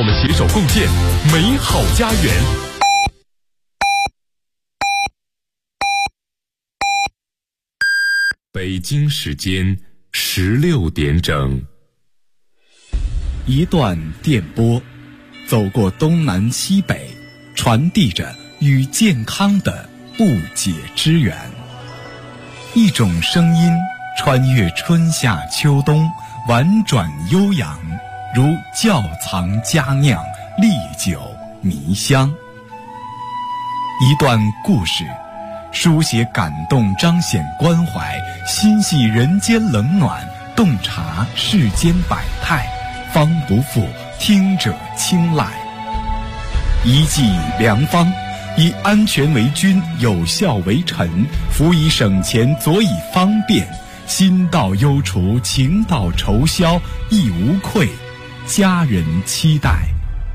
我们携手共建美好家园。北京时间16点整。 一段电波，走过东南西北，传递着与健康的不解之缘。一种声音穿越春夏秋冬，婉转悠扬，如窖藏佳酿，历久弥香。一段故事，书写感动，彰显关怀，心系人间冷暖，洞察世间百态，方不负听者青睐。一剂良方，以安全为君，有效为臣，辅以省钱，佐以方便，心到忧除，情到愁消，亦无愧家人期待。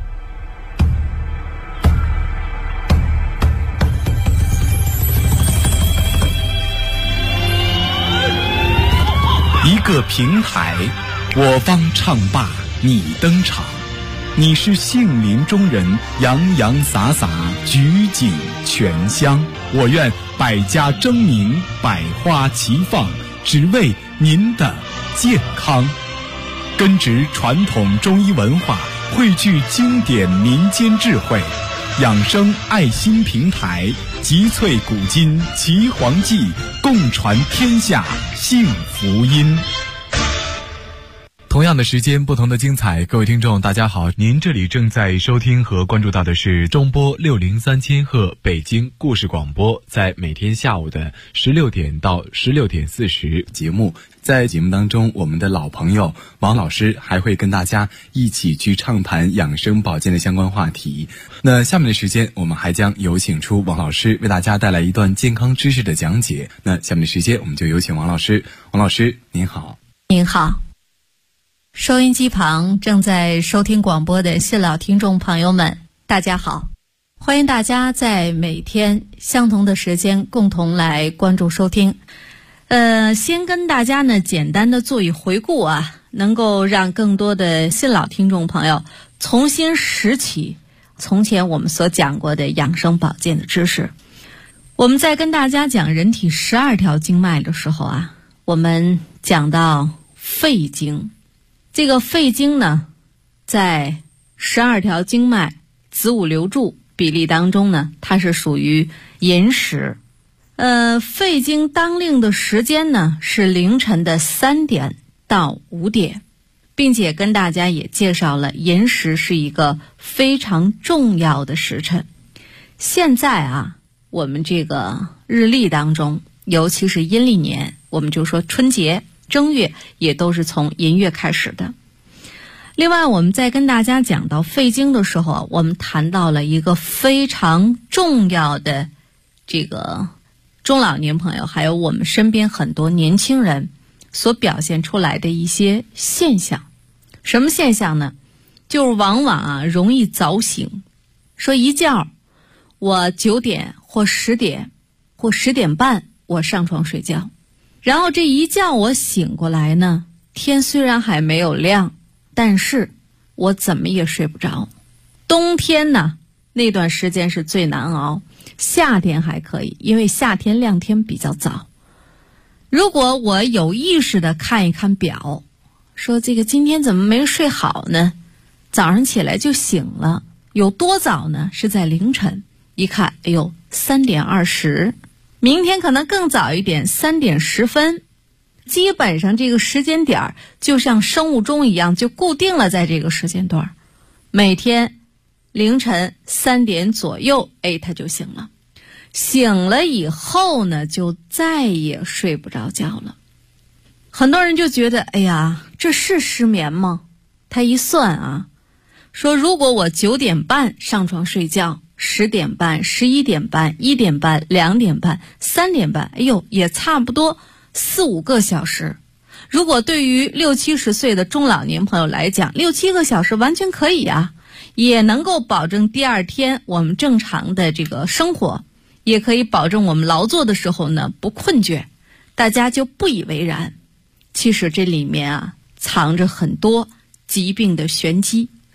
一个平台，我方唱罢你登场，你是杏林中人，洋洋洒洒，举景全香。我愿百家争鸣，百花齐放，只为您的健康。根植传统中医文化，汇聚经典民间智慧，养生爱心平台，集萃古今岐黄记，共传天下幸福音。同样的时间，不同的精彩。各位听众大家好，您这里正在收听和关注到的是中波603千赫北京故事广播，在每天下午的16点到16点40节目。在节目当中，我们的老朋友王老师还会跟大家一起去畅谈养生保健的相关话题。那下面的时间，我们还将有请出王老师为大家带来一段健康知识的讲解。那下面的时间，我们就有请王老师。王老师您好。 您好。收音机旁正在收听广播的新老听众朋友们，大家好，欢迎大家在每天相同的时间共同来关注收听。先跟大家呢简单的做一回顾啊，能够让更多的新老听众朋友重新拾起从前我们所讲过的养生保健的知识。我们在跟大家讲人体12条经脉的时候啊，我们讲到肺经。这个肺经呢，在12条经脉子午流注比例当中呢，它是属于寅时。肺经当令的时间呢是凌晨的3点到5点，并且跟大家也介绍了寅时是一个非常重要的时辰。现在啊，我们这个日历当中，尤其是阴历年，我们就说春节正月也都是从寅月开始的。另外我们在跟大家讲到肺经的时候，我们谈到了一个非常重要的这个中老年朋友还有我们身边很多年轻人所表现出来的一些现象。什么现象呢？就是往往啊容易早醒，说一觉我9点或10点或10点半我上床睡觉，然后这一觉我醒过来呢，天虽然还没有亮，但是我怎么也睡不着。冬天呢，那段时间是最难熬，夏天还可以，因为夏天亮天比较早。如果我有意识的看一看表，说这个今天怎么没睡好呢？早上起来就醒了，有多早呢？是在凌晨，一看，哎呦，3点20，明天可能更早一点，3点10分。基本上这个时间点就像生物钟一样，就固定了在这个时间段。每天凌晨3点左右，他就醒了。醒了以后呢，就再也睡不着觉了。很多人就觉得，哎呀，这是失眠吗？他一算啊，说如果我9点半上床睡觉，10点半、11点半、1点半、2点半、3点半，哎呦，也差不多4、5个小时。如果对于60、70岁的中老年朋友来讲，6、7个小时完全可以啊，也能够保证第二天我们正常的这个生活，也可以保证我们劳作的时候呢不困倦。大家就不以为然，其实这里面啊藏着很多疾病的玄机。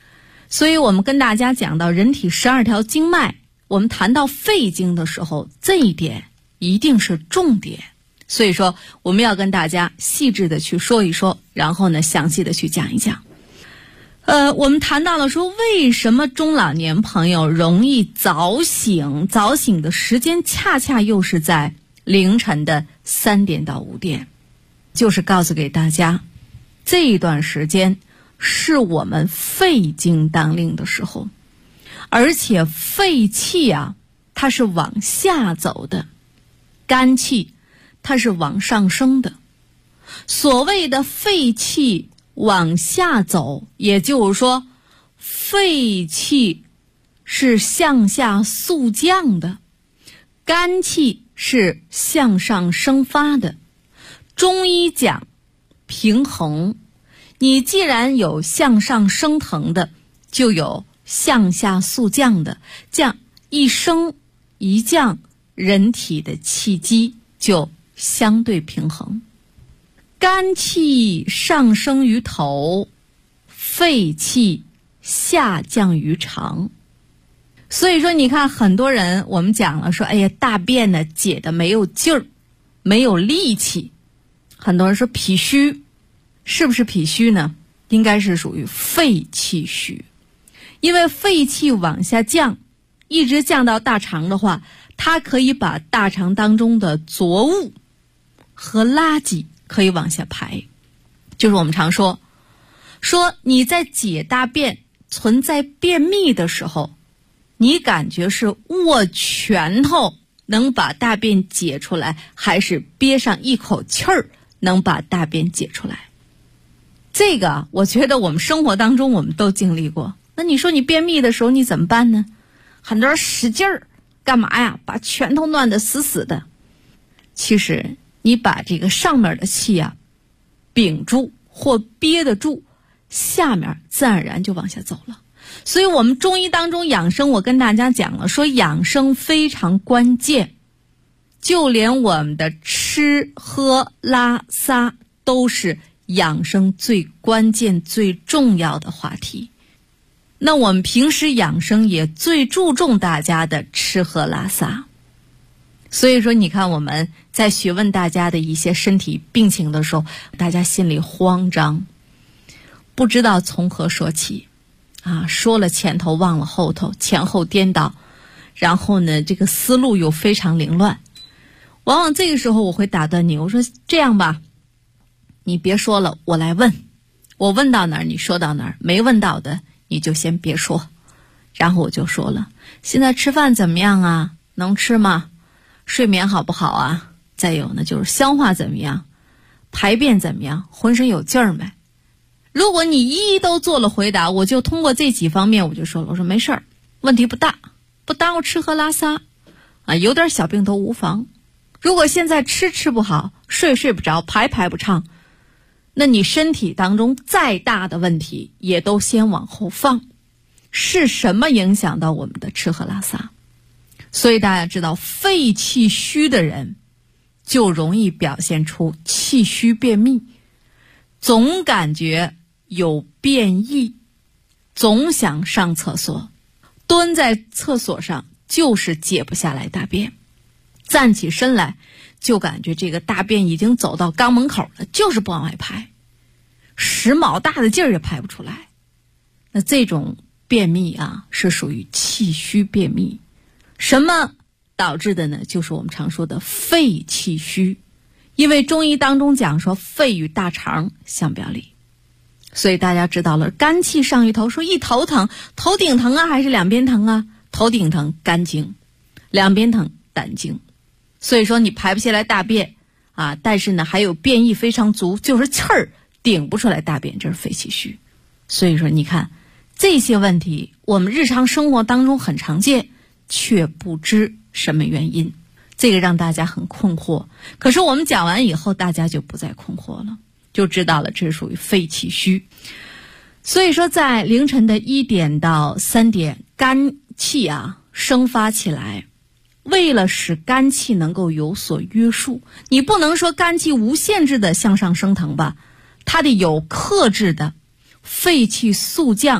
所以我们跟大家讲到人体12条经脉，我们谈到肺经的时候，这一点一定是重点。所以说我们要跟大家细致的去说一说，然后呢详细的去讲一讲。我们谈到了说为什么中老年朋友容易早醒，早醒的时间恰恰又是在凌晨的3点到5点，就是告诉给大家，这一段时间是我们肺经当令的时候，而且肺气啊，它是往下走的，肝气它是往上升的。所谓的肺气往下走，也就是说肺气是向下速降的，肝气是向上升发的。中医讲平衡，你既然有向上升腾的，就有向下速降的，这样一升一降，人体的气机就相对平衡。肝气上升于头，肺气下降于肠。所以说你看很多人我们讲了说，哎呀，大便呢解的没有劲儿，没有力气。很多人说脾虚，是不是脾虚呢？应该是属于肺气虚。因为肺气往下降，一直降到大肠的话，它可以把大肠当中的浊物和垃圾可以往下排。就是我们常说你在解大便存在便秘的时候，你感觉是握拳头能把大便解出来，还是憋上一口气儿能把大便解出来？这个我觉得我们生活当中我们都经历过。那你说你便秘的时候你怎么办呢？很多人使劲儿干嘛呀？把拳头攥得死死的。其实你把这个上面的气啊屏住或憋得住，下面自然而然就往下走了。所以我们中医当中养生，我跟大家讲了，说养生非常关键，就连我们的吃喝拉撒都是养生最关键最重要的话题。那我们平时养生也最注重大家的吃喝拉撒。所以说你看我们在询问大家的一些身体病情的时候，大家心里慌张，不知道从何说起啊，说了前头忘了后头，前后颠倒，然后呢这个思路又非常凌乱。往往这个时候我会打断你，我说这样吧，你别说了，我来问，我问到哪儿你说到哪儿，没问到的你就先别说。然后我就说了，现在吃饭怎么样啊？能吃吗？睡眠好不好啊？再有呢就是消化怎么样，排便怎么样，浑身有劲儿没？如果你一一都做了回答，我就通过这几方面我就说了，我说没事儿，问题不大，不耽误吃喝拉撒啊，有点小病都无妨。如果现在吃不好，睡不着，排不畅，那你身体当中再大的问题也都先往后放。是什么影响到我们的吃喝拉撒？所以大家知道肺气虚的人就容易表现出气虚便秘，总感觉有便意，总想上厕所，蹲在厕所上就是解不下来大便，站起身来就感觉这个大便已经走到肛门口了，就是不往外排，使卯大的劲儿也排不出来。那这种便秘啊是属于气虚便秘。什么导致的呢？就是我们常说的肺气虚。因为中医当中讲说肺与大肠相表里，所以大家知道了，肝气上于头，说一头疼，头顶疼啊还是两边疼啊？头顶疼肝经，两边疼胆经。所以说你排不下来大便啊，但是呢还有便意非常足，就是气儿顶不出来大便，这是肺气虚。所以说你看这些问题我们日常生活当中很常见，却不知什么原因，这个让大家很困惑。可是我们讲完以后，大家就不再困惑了，就知道了这是属于肺气虚。所以说在凌晨的1点到3点，肝气啊生发起来，为了使肝气能够有所约束，你不能说肝气无限制的向上升腾吧，它得有克制的，肺气速降，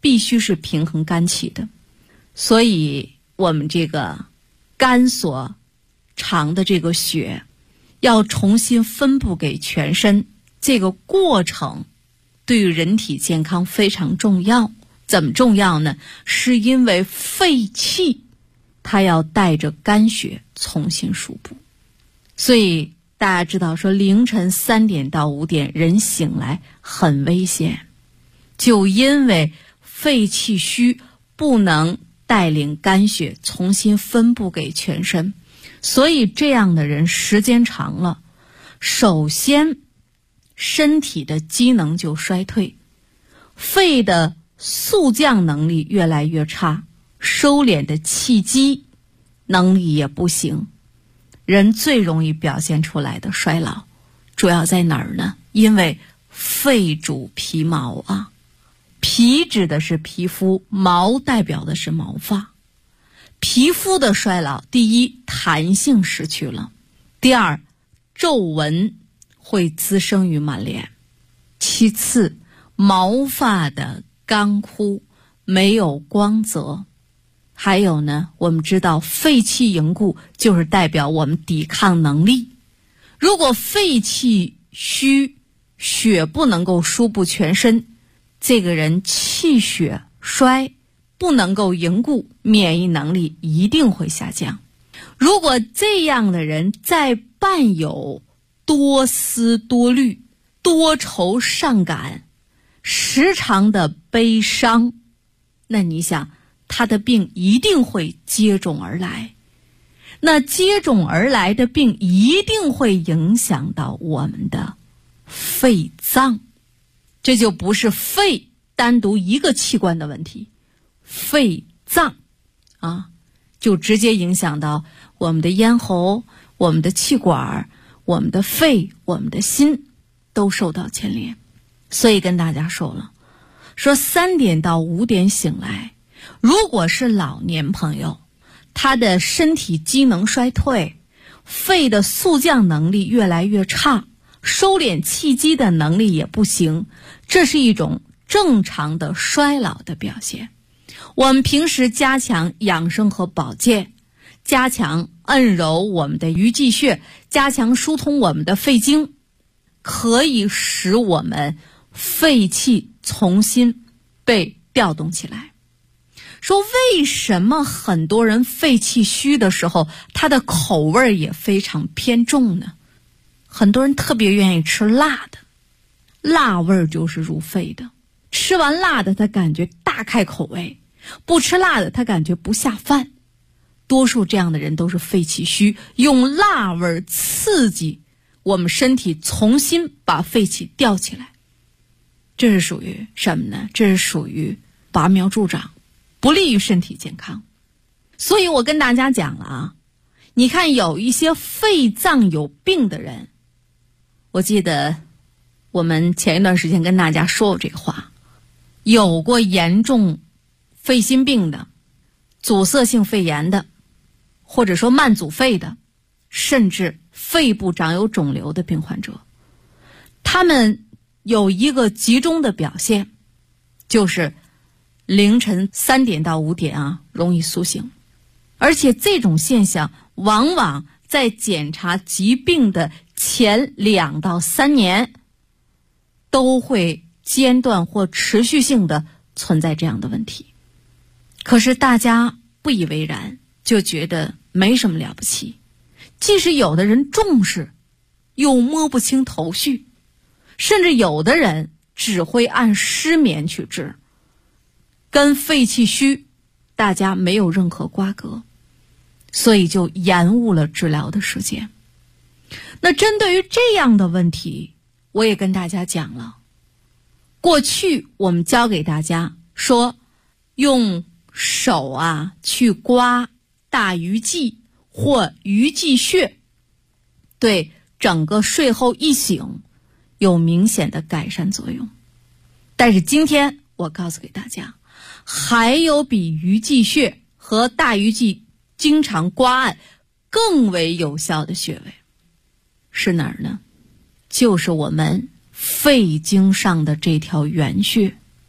必须是平衡肝气的。所以我们这个肝所藏的这个血要重新分布给全身，这个过程对于人体健康非常重要。怎么重要呢？是因为肺气它要带着肝血重新输布。所以大家知道说凌晨3点到5点人醒来很危险，就因为肺气虚不能带领肝血重新分布给全身。所以这样的人时间长了，首先身体的机能就衰退，肺的速降能力越来越差，收敛的气机能力也不行。人最容易表现出来的衰老主要在哪儿呢？因为肺主皮毛啊，皮指的是皮肤，毛代表的是毛发。皮肤的衰老，第一，弹性失去了；第二，皱纹会滋生于满脸；其次，毛发的干枯，没有光泽。还有呢，我们知道肺气凝固就是代表我们抵抗能力。如果肺气虚，血不能够输布全身，这个人气血衰，不能够凝固，免疫能力一定会下降。如果这样的人再伴有多思多虑、多愁善感、时常的悲伤，那你想他的病一定会接踵而来。那接踵而来的病一定会影响到我们的肺脏，这就不是肺单独一个器官的问题，肺脏就直接影响到我们的咽喉、我们的气管、我们的肺、我们的心都受到牵连。所以跟大家说了，说3点到5点醒来，如果是老年朋友，他的身体机能衰退，肺的速降能力越来越差，收敛气机的能力也不行，这是一种正常的衰老的表现。我们平时加强养生和保健，加强按揉我们的鱼际穴，加强疏通我们的肺经，可以使我们肺气重新被调动起来。说为什么很多人肺气虚的时候，他的口味也非常偏重呢？很多人特别愿意吃辣的，辣味就是入肺的，吃完辣的他感觉大开口味，不吃辣的他感觉不下饭。多数这样的人都是肺气虚，用辣味刺激我们身体重新把肺气调起来。这是属于什么呢？这是属于拔苗助长，不利于身体健康。所以我跟大家讲了你看有一些肺脏有病的人，我记得我们前一段时间跟大家说过这个话，有过严重肺心病的、阻塞性肺炎的，或者说慢阻肺的，甚至肺部长有肿瘤的病患者，他们有一个集中的表现，就是凌晨3点到5点容易苏醒。而且这种现象往往在检查疾病的前2到3年都会间断或持续性的存在这样的问题。可是大家不以为然，就觉得没什么了不起。即使有的人重视，又摸不清头绪，甚至有的人只会按失眠去治，跟肺气虚大家没有任何瓜葛，所以就延误了治疗的时间。那针对于这样的问题，我也跟大家讲了，过去我们教给大家说，用手去刮大鱼际或鱼际穴，对整个睡后一醒有明显的改善作用。但是今天我告诉给大家，还有比鱼际穴和大鱼际经常刮按更为有效的穴位，是哪儿呢？就是我们肺经上的这条原穴。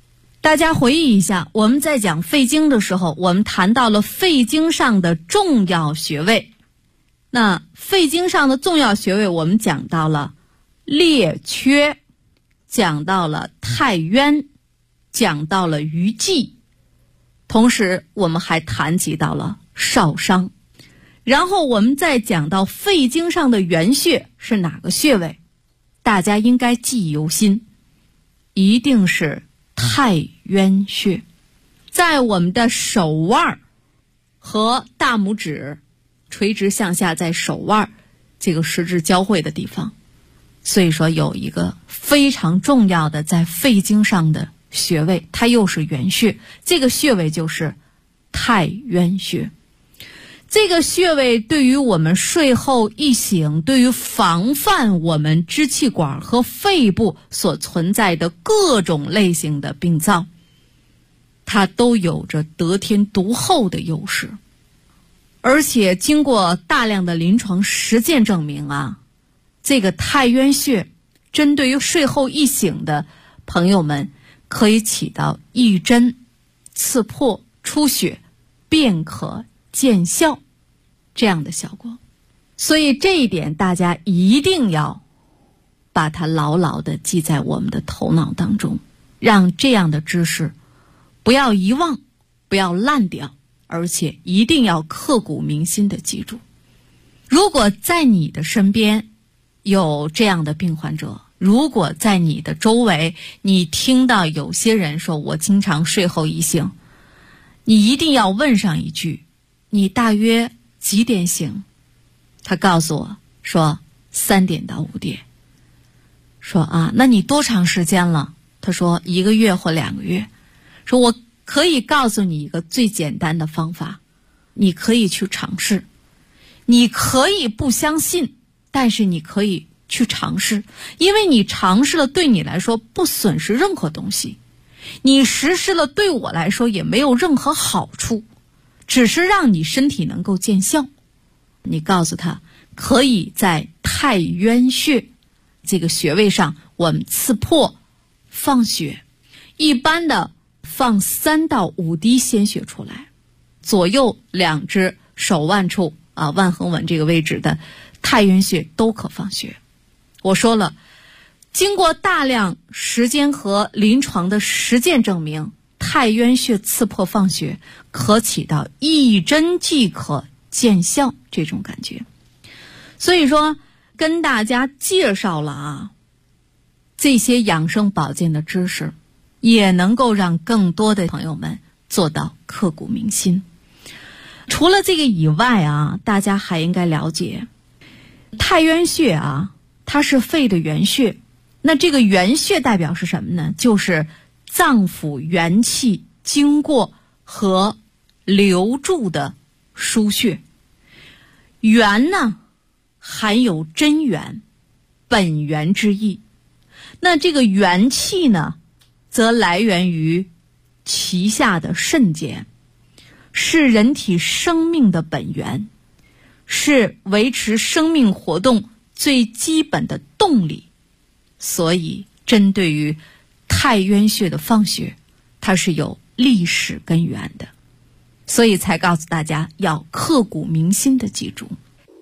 大家回忆一下，我们在讲肺经的时候，我们谈到了肺经上的重要穴位。那肺经上的重要穴位，我们讲到了列缺，讲到了太渊，讲到了鱼际，同时我们还谈及到了少商。然后我们再讲到肺经上的原穴是哪个穴位，大家应该记忆犹新，一定是太渊穴，在我们的手腕和大拇指垂直向下，在手腕这个食指交汇的地方。所以说有一个非常重要的在肺经上的穴位，它又是原穴，这个穴位就是太渊穴。这个穴位对于我们睡后一醒，对于防范我们支气管和肺部所存在的各种类型的病灶，它都有着得天独厚的优势。而且经过大量的临床实践证明啊，这个太渊穴针对于睡后一醒的朋友们，可以起到一针刺破出血便可见效这样的效果。所以这一点大家一定要把它牢牢地记在我们的头脑当中，让这样的知识不要遗忘，不要烂掉，而且一定要刻骨铭心地记住。如果在你的身边有这样的病患者，如果在你的周围你听到有些人说我经常睡后一醒，你一定要问上一句，你大约几点醒？他告诉我说3点到5点。说啊，那你多长时间了？他说1个月或2个月。说我可以告诉你一个最简单的方法，你可以去尝试。你可以不相信，但是你可以去尝试，因为你尝试了对你来说不损失任何东西，你实施了对我来说也没有任何好处，只是让你身体能够见效。你告诉他可以在太渊穴这个穴位上我们刺破放血，一般的放3到5滴鲜血出来，左右2只手腕处腕横纹这个位置的太渊穴都可放血。我说了，经过大量时间和临床的实践证明，太渊穴刺破放血可起到一针即可见效这种感觉。所以说跟大家介绍了这些养生保健的知识，也能够让更多的朋友们做到刻骨铭心。除了这个以外大家还应该了解太渊穴它是肺的原穴。那这个原穴代表是什么呢？就是脏腑元气经过和流注的输穴。元呢含有真元、本源之意，那这个元气呢则来源于脐下的肾间，是人体生命的本源，是维持生命活动最基本的动力。所以针对于太渊穴的放血，它是有历史根源的，所以才告诉大家要刻骨铭心的记住。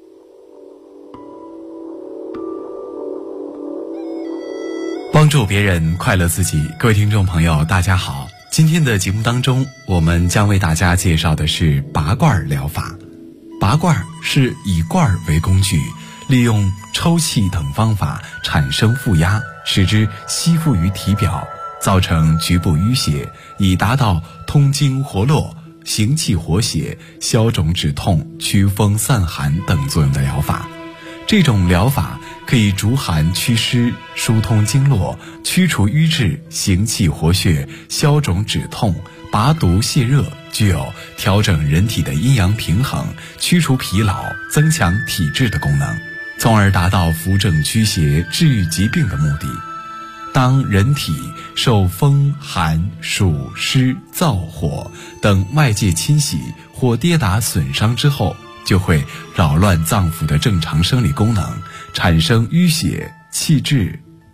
帮助别人，快乐自己。各位听众朋友大家好，今天的节目当中，我们将为大家介绍的是拔罐疗法。拔罐是以罐为工具，利用抽气等方法产生负压，使之吸附于体表，造成局部淤血，以达到通经活络、行气活血、消肿止痛、驱风散寒等作用的疗法。这种疗法可以逐寒祛湿、疏通经络、驱除瘀滞、行气活血、消肿止痛、拔毒泻热，具有调整人体的阴阳平衡、驱除疲劳、增强体质的功能，从而达到扶正驱邪、治愈疾病的目的。当人体受风、寒、暑、湿、燥、火等外界侵袭或跌打损伤之后，就会扰乱脏腑的正常生理功能，产生淤血、气滞、痰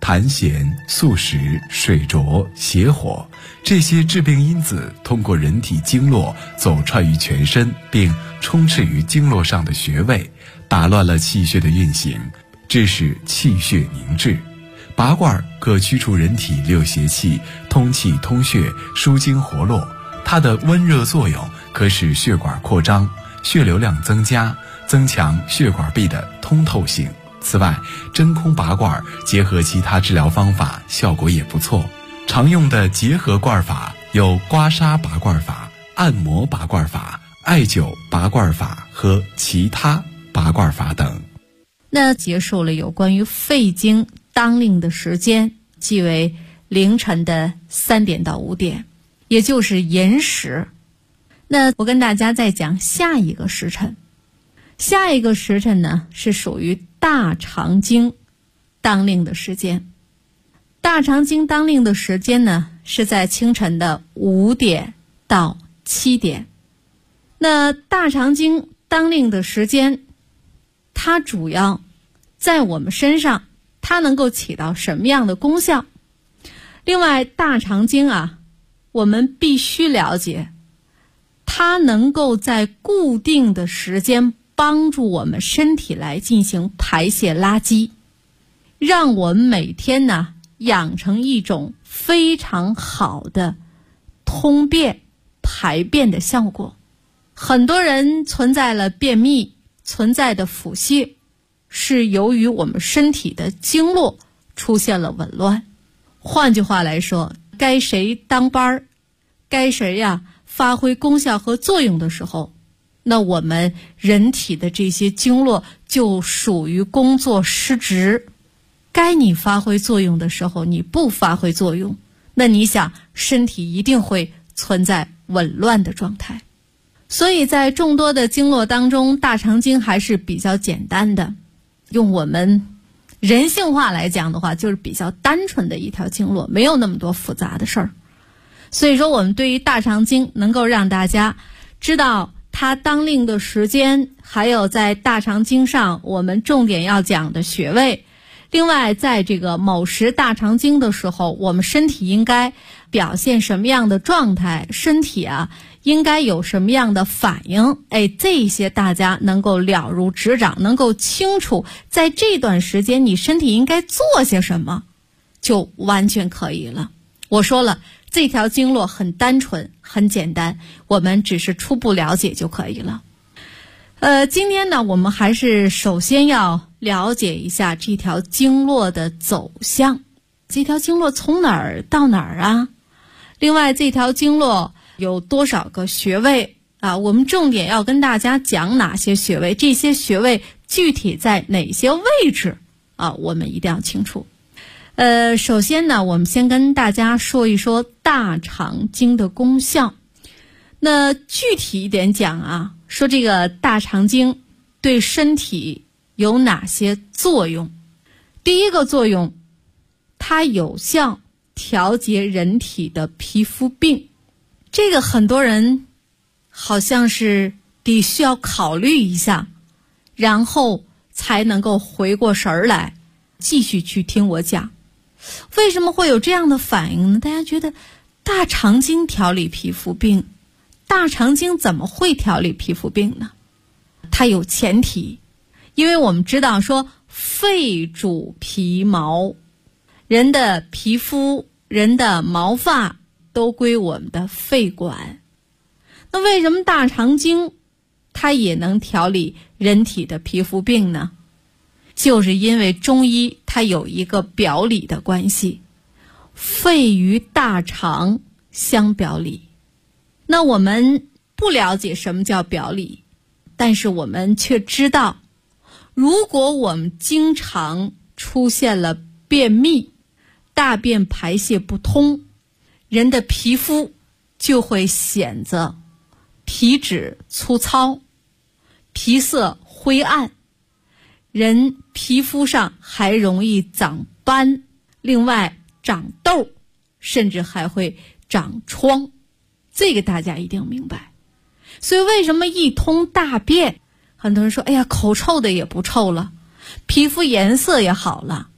寒咸、宿食、水浊、邪火，这些致病因子通过人体经络走串于全身，并充斥于经络上的穴位，打乱了气血的运行，致使气血凝滞。拔罐可驱除人体六邪气，通气通血，舒筋活络。它的温热作用可使血管扩张，血流量增加，增强血管壁的通透性。此外，真空拔罐结合其他治疗方法，效果也不错。常用的结合罐法有刮痧拔罐法、按摩拔罐法、艾灸拔罐法和其他拔罐法等。 那结束了有关于肺经当令的时间，即为凌晨的3点到5点，也就是寅时。那我跟大家再讲下一个时辰。下一个时辰呢，是属于大肠经当令的时间。大肠经当令的时间呢，是在清晨的5点到7点。那大肠经当令的时间，它主要在我们身上，它能够起到什么样的功效？另外，大肠经啊，我们必须了解，它能够在固定的时间帮助我们身体来进行排泄垃圾，让我们每天呢养成一种非常好的通便排便的效果。很多人存在了便秘，存在的腹泻，是由于我们身体的经络出现了紊乱。换句话来说，该谁当班，该谁呀发挥功效和作用的时候，那我们人体的这些经络就属于工作失职。该你发挥作用的时候你不发挥作用，那你想身体一定会存在紊乱的状态。所以在众多的经络当中，大肠经还是比较简单的，用我们人性化来讲的话，就是比较单纯的一条经络，没有那么多复杂的事儿。所以说我们对于大肠经能够让大家知道它当令的时间，还有在大肠经上我们重点要讲的穴位。另外在这个某时大肠经的时候，我们身体应该表现什么样的状态，身体啊应该有什么样的反应，这些大家能够了如指掌，能够清楚在这段时间你身体应该做些什么，就完全可以了。我说了，这条经络很单纯很简单，我们只是初步了解就可以了。今天呢，我们还是首先要了解一下这条经络的走向。这条经络从哪儿到哪儿啊？另外这条经络有多少个穴位啊？我们重点要跟大家讲哪些穴位，这些穴位具体在哪些位置啊？我们一定要清楚。首先呢，我们先跟大家说一说大肠经的功效。那具体一点讲啊，说这个大肠经对身体有哪些作用？第一个作用，它有效调节人体的皮肤病。这个很多人好像是得需要考虑一下，然后才能够回过神儿来继续去听我讲。为什么会有这样的反应呢？大家觉得大肠经调理皮肤病，大肠经怎么会调理皮肤病呢？它有前提，因为我们知道说肺主皮毛，人的皮肤人的毛发都归我们的肺管。那为什么大肠经它也能调理人体的皮肤病呢？就是因为中医它有一个表里的关系，肺与大肠相表里。那我们不了解什么叫表里，但是我们却知道，如果我们经常出现了便秘，大便排泄不通，人的皮肤就会显得皮脂粗糙，皮色灰暗，人皮肤上还容易长斑，另外长痘，甚至还会长疮。这个大家一定明白。所以为什么一通大便，很多人说哎呀口臭的也不臭了，皮肤颜色也好了，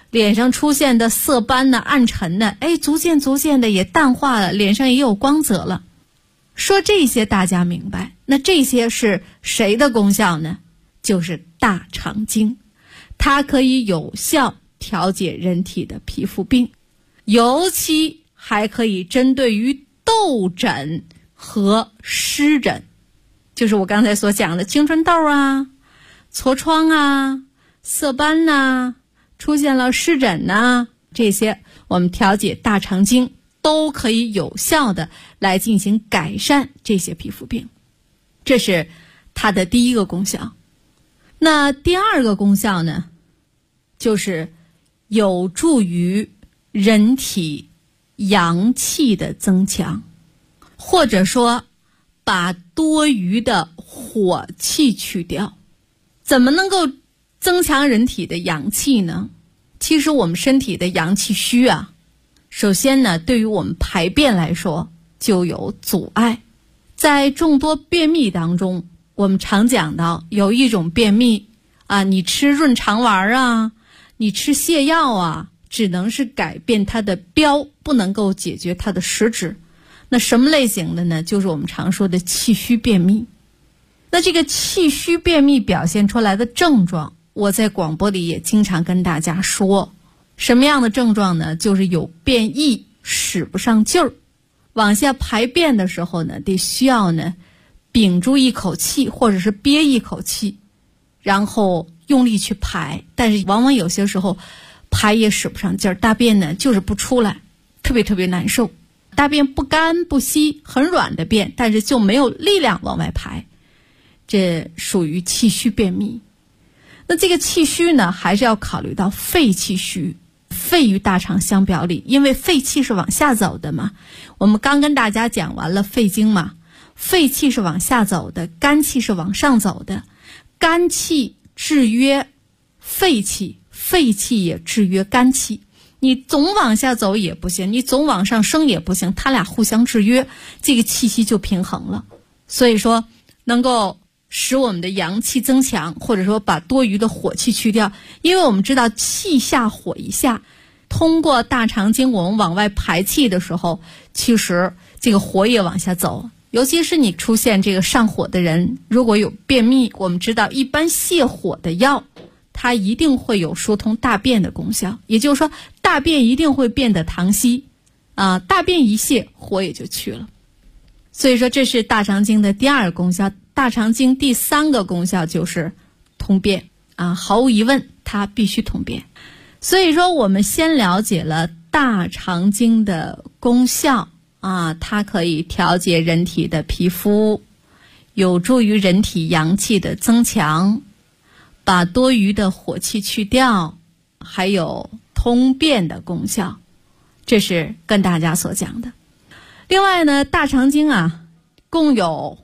脸上出现的色斑呢、暗沉呢，逐渐的也淡化了，脸上也有光泽了。说这些大家明白，那这些是谁的功效呢？就是大肠经，它可以有效调节人体的皮肤病，尤其还可以针对于痘疹和湿疹，就是我刚才所讲的青春痘啊、痤疮啊、色斑啊，出现了湿疹啊，这些我们调节大肠经都可以有效的来进行改善这些皮肤病，这是它的第一个功效。那第二个功效呢，就是有助于人体阳气的增强，或者说把多余的火气去掉。怎么能够增强人体的阳气呢？其实我们身体的阳气虚啊，首先呢，对于我们排便来说就有阻碍。在众多便秘当中，我们常讲到有一种便秘啊，你吃润肠丸啊，你吃泻药啊，只能是改变它的标，不能够解决它的实质。那什么类型的呢？就是我们常说的气虚便秘。那这个气虚便秘表现出来的症状，我在广播里也经常跟大家说，什么样的症状呢？就是有便意，使不上劲儿，往下排便的时候呢，得需要呢屏住一口气，或者是憋一口气，然后用力去排，但是往往有些时候排也使不上劲儿，大便呢就是不出来，特别难受，大便不干不稀，很软的便，但是就没有力量往外排，这属于气虚便秘。那这个气虚呢，还是要考虑到肺气虚。肺与大肠相表里，因为肺气是往下走的嘛，我们刚跟大家讲完了肺经嘛，肺气是往下走的，肝气是往上走的，肝气制约肺气，肺气也制约肝气，你总往下走也不行，你总往上升也不行，它俩互相制约，这个气息就平衡了。所以说能够使我们的阳气增强，或者说把多余的火气去掉，因为我们知道气下火一下，通过大肠经我们往外排气的时候，其实这个火也往下走。尤其是你出现这个上火的人，如果有便秘，我们知道一般泻火的药它一定会有疏通大便的功效，也就是说大便一定会变得溏稀啊，大便一泻火也就去了。所以说这是大肠经的第二个功效。大肠经第三个功效就是通便啊，毫无疑问它必须通便。所以说我们先了解了大肠经的功效啊，它可以调节人体的皮肤，有助于人体阳气的增强，把多余的火气去掉，还有通便的功效，这是跟大家所讲的。另外呢，大肠经啊共有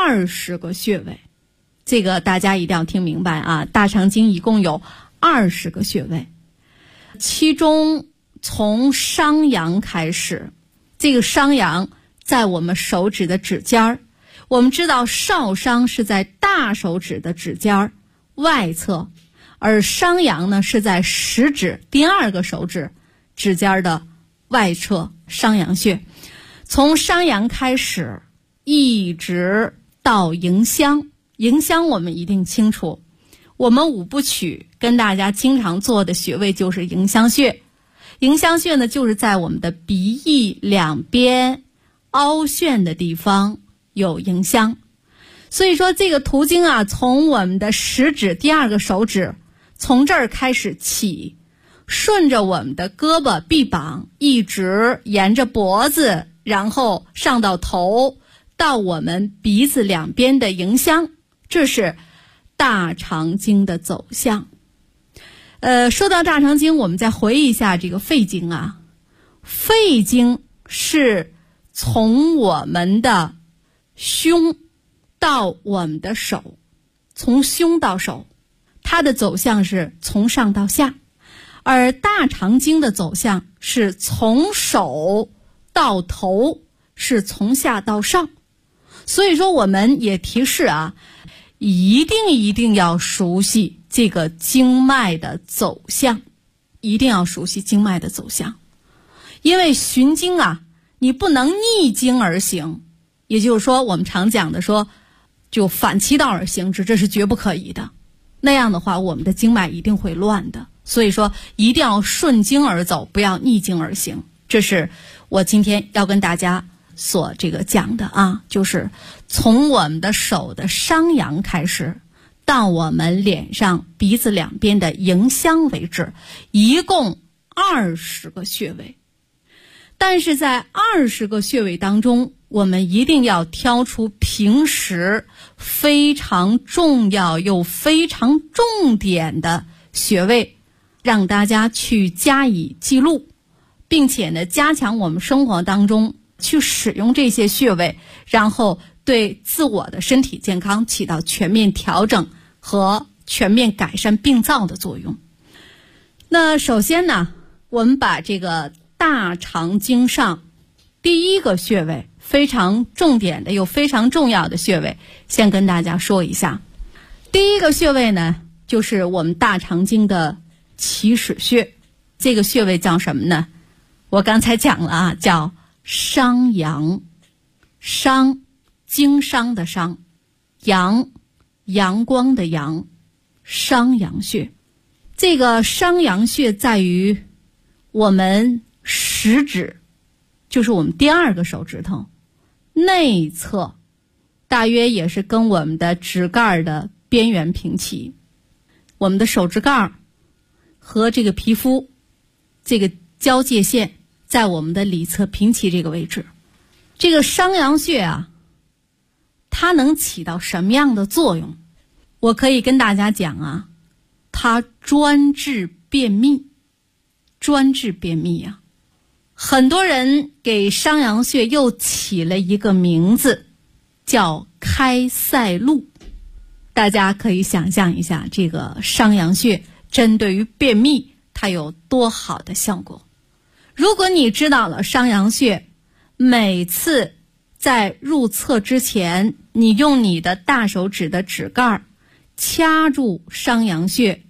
20个穴位，这个大家一定要听明白啊！大肠经一共有20个穴位，其中从商阳开始，这个商阳在我们手指的指尖儿，我们知道少商是在大手指的指尖儿外侧，而商阳呢是在食指第2个手指指尖的外侧，商阳穴。从商阳开始一直到迎香，迎香我们一定清楚，我们5部曲跟大家经常做的穴位就是迎香穴。迎香穴呢，就是在我们的鼻翼两边凹陷的地方有迎香。所以说这个途径啊，从我们的食指第2个手指，从这儿开始起，顺着我们的胳膊臂膀，一直沿着脖子，然后上到头，到我们鼻子两边的迎香，这是大肠经的走向。说到大肠经，我们再回忆一下这个肺经啊。肺经是从我们的胸到我们的手，从胸到手，它的走向是从上到下，而大肠经的走向是从手到头，是从下到上。所以说我们也提示啊，一定要熟悉这个经脉的走向。 一定要熟悉经脉的走向，因为循经啊，你不能逆经而行，也就是说我们常讲的说就反其道而行之，这是绝不可以的。那样的话我们的经脉一定会乱的，所以说一定要顺经而走，不要逆经而行。这是我今天要跟大家所讲的啊，就是从我们的手的商阳开始到我们脸上鼻子两边的迎香为止，一共20个穴位。但是在20个穴位当中，我们一定要挑出平时非常重要又非常重点的穴位，让大家去加以记录，并且呢，加强我们生活当中去使用这些穴位，然后对自我的身体健康起到全面调整和全面改善病灶的作用。那首先呢，我们把这个大肠经上第一个穴位，非常重点的又非常重要的穴位，先跟大家说一下。第一个穴位呢，就是我们大肠经的起始穴。这个穴位叫什么呢？我刚才讲了啊，叫商阳。商，经商的商；阳，阳光的阳，商阳穴。这个商阳穴在于我们食指，就是我们第2个手指头内侧，大约也是跟我们的指盖的边缘平齐。我们的手指盖和这个皮肤这个交界线在我们的里侧平齐这个位置。这个商阳穴啊，它能起到什么样的作用？我可以跟大家讲啊，它专治便秘。专治便秘啊，很多人给商阳穴又起了一个名字，叫开塞露。大家可以想象一下，这个商阳穴针对于便秘它有多好的效果。如果你知道了商阳穴，每次在入厕之前，你用你的大手指的指盖掐住商阳穴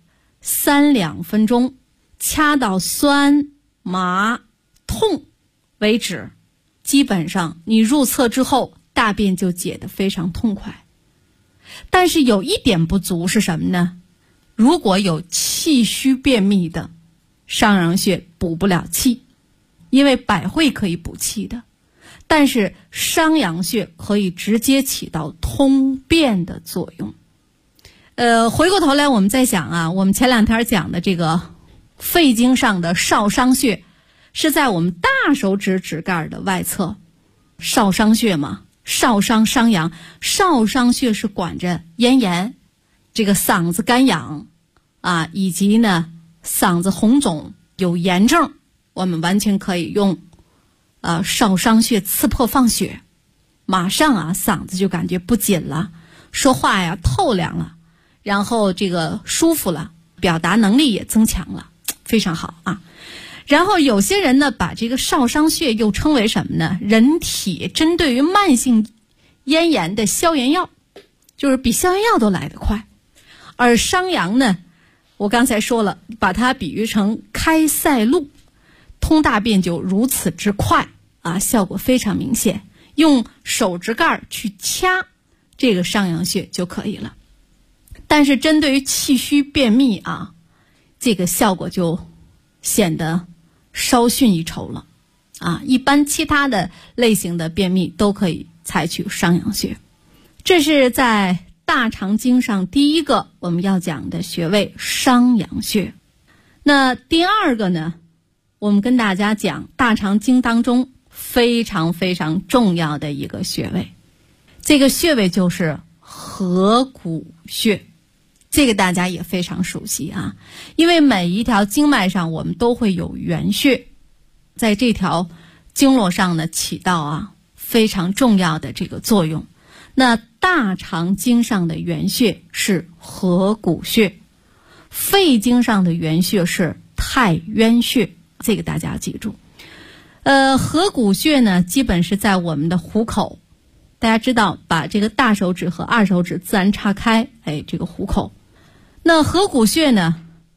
3-2分钟，掐到酸麻痛为止，基本上你入厕之后大便就解得非常痛快。但是有一点不足是什么呢？如果有气虚便秘的，商阳穴补不了气，因为百会可以补气的，但是商阳穴可以直接起到通便的作用。回过头来我们再想啊，我们前2天讲的这个肺经上的少商穴是在我们大手指指盖的外侧。少商穴嘛，少商商阳，少商穴是管着咽炎，这个嗓子干痒啊，以及呢嗓子红肿有炎症，我们完全可以用少商穴刺破放血，马上啊嗓子就感觉不紧了，说话呀透亮了，然后这个舒服了，表达能力也增强了，非常好啊。然后有些人呢把这个少商穴又称为什么呢？人体针对于慢性咽炎的消炎药，就是比消炎药都来得快。而商阳呢，我刚才说了，把它比喻成开塞露，通大便就如此之快啊，效果非常明显。用手指盖去掐这个商阳穴就可以了。但是针对于气虚便秘啊，这个效果就显得稍逊一筹了啊。一般其他的类型的便秘都可以采取商阳穴。这是在大肠经上第一个我们要讲的穴位商阳穴。那第2个呢，我们跟大家讲大肠经当中非常非常重要的一个穴位，这个穴位就是合谷穴。这个大家也非常熟悉啊，因为每一条经脉上我们都会有原穴，在这条经络上呢起到非常重要的这个作用。那大肠经上的原穴是合谷穴，肺经上的原穴是太渊穴，这个大家记住。合谷穴呢基本是在我们的虎口，大家知道把这个大手指和2手指自然岔开，这个虎口。那合谷穴呢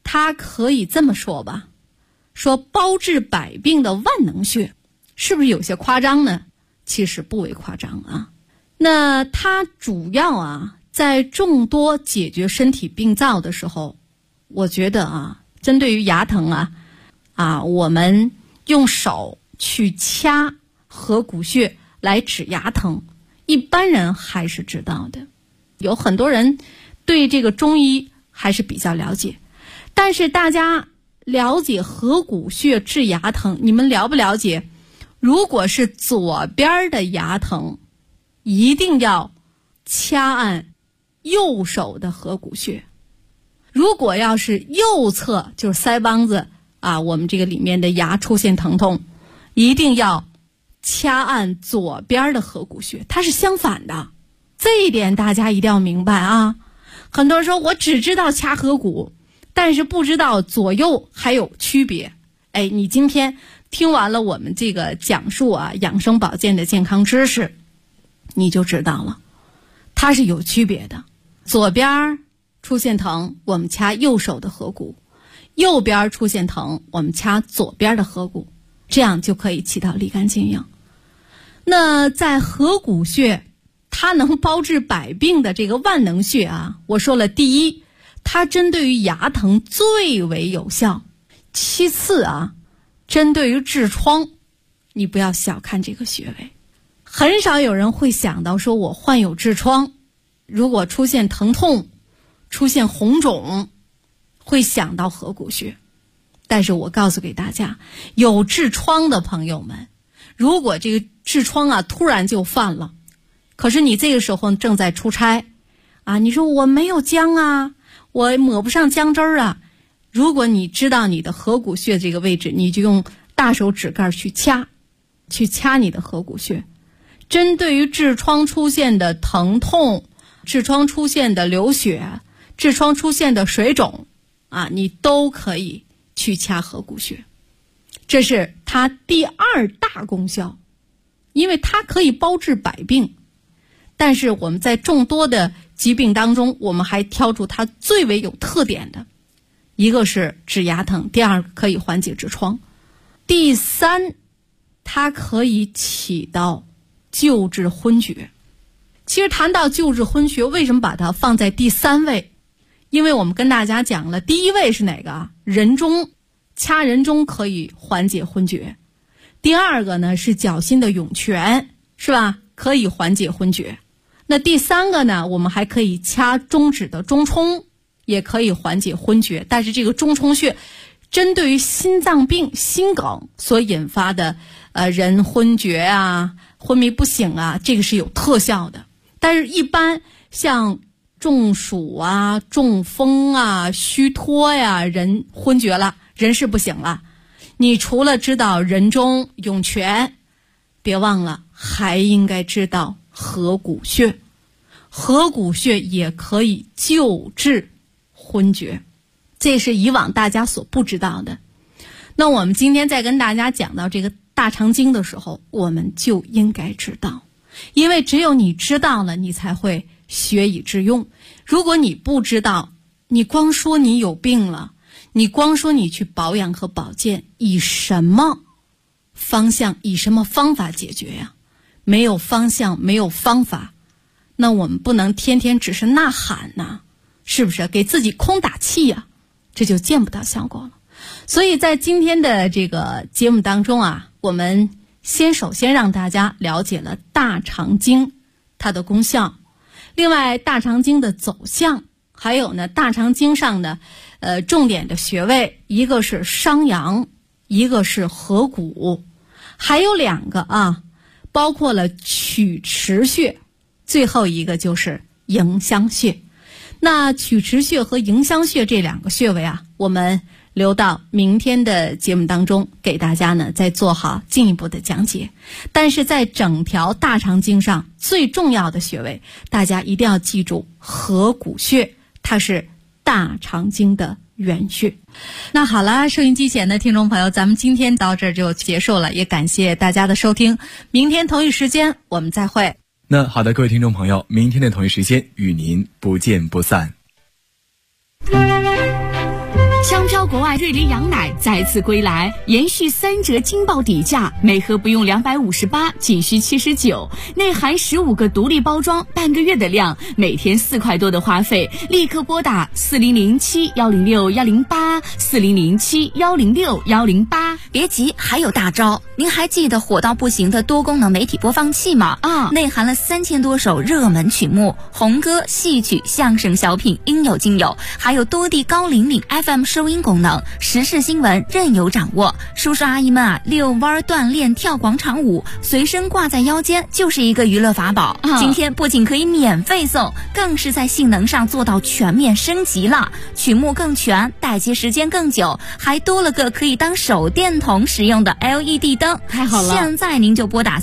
它可以这么说吧，说包治百病的万能穴，是不是有些夸张呢？其实不为夸张啊。那它主要啊，在众多解决身体病灶的时候，我觉得啊，针对于牙疼我们用手去掐合谷穴来止牙疼，一般人还是知道的。有很多人对这个中医还是比较了解，但是大家了解合谷穴治牙疼，你们了不了解？如果是左边的牙疼，一定要掐按右手的合谷穴。如果要是右侧，就是腮帮子我们这个里面的牙出现疼痛，一定要掐按左边的合谷穴，它是相反的。这一点大家一定要明白啊！很多人说我只知道掐合谷，但是不知道左右还有区别。你今天听完了我们这个讲述养生保健的健康知识，你就知道了，它是有区别的。左边出现疼，我们掐右手的合谷；右边出现疼，我们掐左边的合谷，这样就可以起到立竿见影。那在合谷穴，它能包治百病的这个万能穴我说了，第一，它针对于牙疼最为有效；其次针对于痔疮，你不要小看这个穴位。很少有人会想到说我患有痔疮，如果出现疼痛，出现红肿，会想到合谷穴。但是我告诉给大家，有痔疮的朋友们，如果这个痔疮突然就犯了，可是你这个时候正在出差你说我没有姜我抹不上姜汁儿如果你知道你的合谷穴这个位置，你就用大手指盖去掐你的合谷穴。针对于痔疮出现的疼痛，痔疮出现的流血，痔疮出现的水肿你都可以去掐合谷穴。这是它第二大功效，因为它可以包治百病。但是我们在众多的疾病当中，我们还挑出它最为有特点的，一个是治牙疼，第二个可以缓解痔疮，第三，它可以起到救治昏厥。其实谈到救治昏厥，为什么把它放在第三位？因为我们跟大家讲了，第一位是哪个人中，掐人中可以缓解昏厥。第二个呢是脚心的涌泉，是吧？可以缓解昏厥。那第三个呢，我们还可以掐中指的中冲，也可以缓解昏厥。但是这个中冲穴针对于心脏病、心梗所引发的人昏厥昏迷不醒这个是有特效的。但是一般像中暑中风虚脱人昏厥了，人是不醒了，你除了知道人中涌泉，别忘了还应该知道合谷穴。合谷穴也可以救治昏厥，这是以往大家所不知道的。那我们今天在跟大家讲到这个大肠经的时候，我们就应该知道，因为只有你知道了，你才会学以致用。如果你不知道，你光说你有病了，你光说你去保养和保健，以什么方向，以什么方法解决呀？没有方向，没有方法，那我们不能天天只是呐喊是不是？给自己空打气这就见不到效果了。所以在今天的这个节目当中我们首先让大家了解了大肠经它的功效，另外大肠经的走向，还有呢大肠经上的重点的穴位，一个是商阳，一个是合谷，还有两个包括了曲池穴，最后一个就是迎香穴。那曲池穴和迎香穴这两个穴位我们留到明天的节目当中给大家呢再做好进一步的讲解。但是在整条大肠经上最重要的穴位，大家一定要记住合谷穴，它是大肠经的原穴。那好了，收音机前的听众朋友，咱们今天到这儿就结束了，也感谢大家的收听，明天同一时间我们再会。 那好的，各位听众朋友，明天的同一时间与您不见不散。 相销国外瑞麟羊奶再次归来，延续3折惊爆底价，每盒不用258，仅需79，内含15个独立包装，半个月的量，每天4块多的花费，立刻拨打4007-106-108，4007-106-108。 别急，还有大招！您还记得火到不行的多功能媒体播放器吗？内含了3000多首热门曲目，红歌、戏曲、相声、小品应有尽有，还有多地高灵敏 FM 收音功能，时事新闻任由掌握。叔叔阿姨们遛弯、锻炼、跳广场舞，随身挂在腰间就是一个娱乐法宝。今天不仅可以免费送，更是在性能上做到全面升级了，曲目更全，待机时间更久，还多了个可以当手电筒使用的 LED 灯。 太好了， 现在您就拨打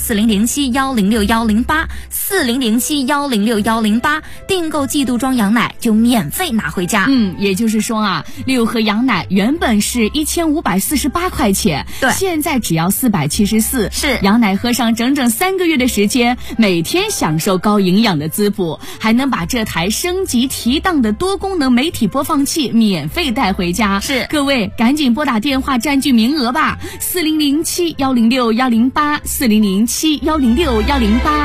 4007-106-108，4007-106-108，订购季度装羊奶就免费拿回家。 也就是说啊，6盒羊奶原本是1548块钱， 对， 现在只要474。 是， 羊奶喝上整整3个月的时间，每天享受高营养的滋补，还能把这台升级提档的多功能媒体播放器免费带回家。 是， 各位赶紧拨打电话占据名额吧，4007-106-108，4007-106-108。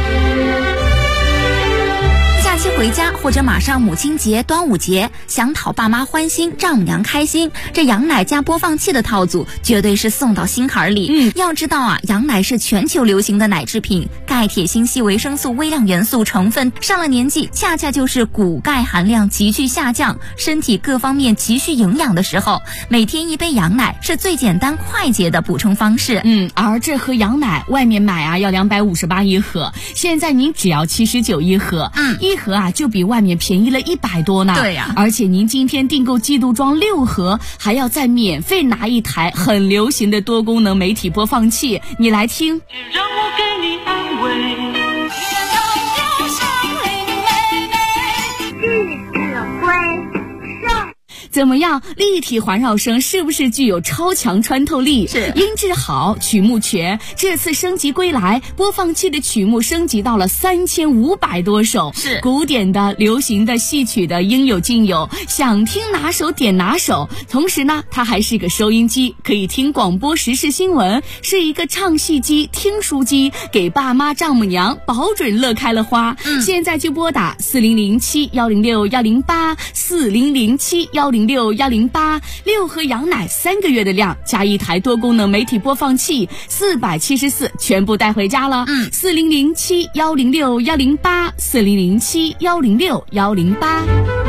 假期回家或者马上母亲节、端午节，想讨爸妈欢心，丈母娘开心，这羊奶加播放器的套组绝对是送到心坎里。要知道啊，羊奶是全球流行的奶制品，钙、铁、锌、硒、维生素、微量元素成分，上了年纪恰恰就是骨钙含量急剧下降，身体各方面急需营养的时候，每天一杯羊奶是最简单快捷的补充方式。 而这盒羊奶外面买啊要258一盒，现在您只要79一盒，一盒啊就比外面便宜了100多呢。 对呀， 而且您今天订购季度装6盒，还要再免费拿一台很流行的多功能媒体播放器。你来听， 让我给你安慰。 怎么样？立体环绕声是不是具有超强穿透力？ 是， 音质好，曲目全。这次升级归来，播放器的曲目升级到了3500多首， 是古典的、流行的、戏曲的应有尽有，想听哪首点哪首。同时呢，它还是个收音机，可以听广播时事新闻，是一个唱戏机、听书机，给爸妈丈母娘保准乐开了花。现在就拨打4007-106-108， 4007-106-108， 6盒羊奶3个月的量，加一台多功能媒体播放器，474全部带回家了。4007-106-108， 4007-106-108。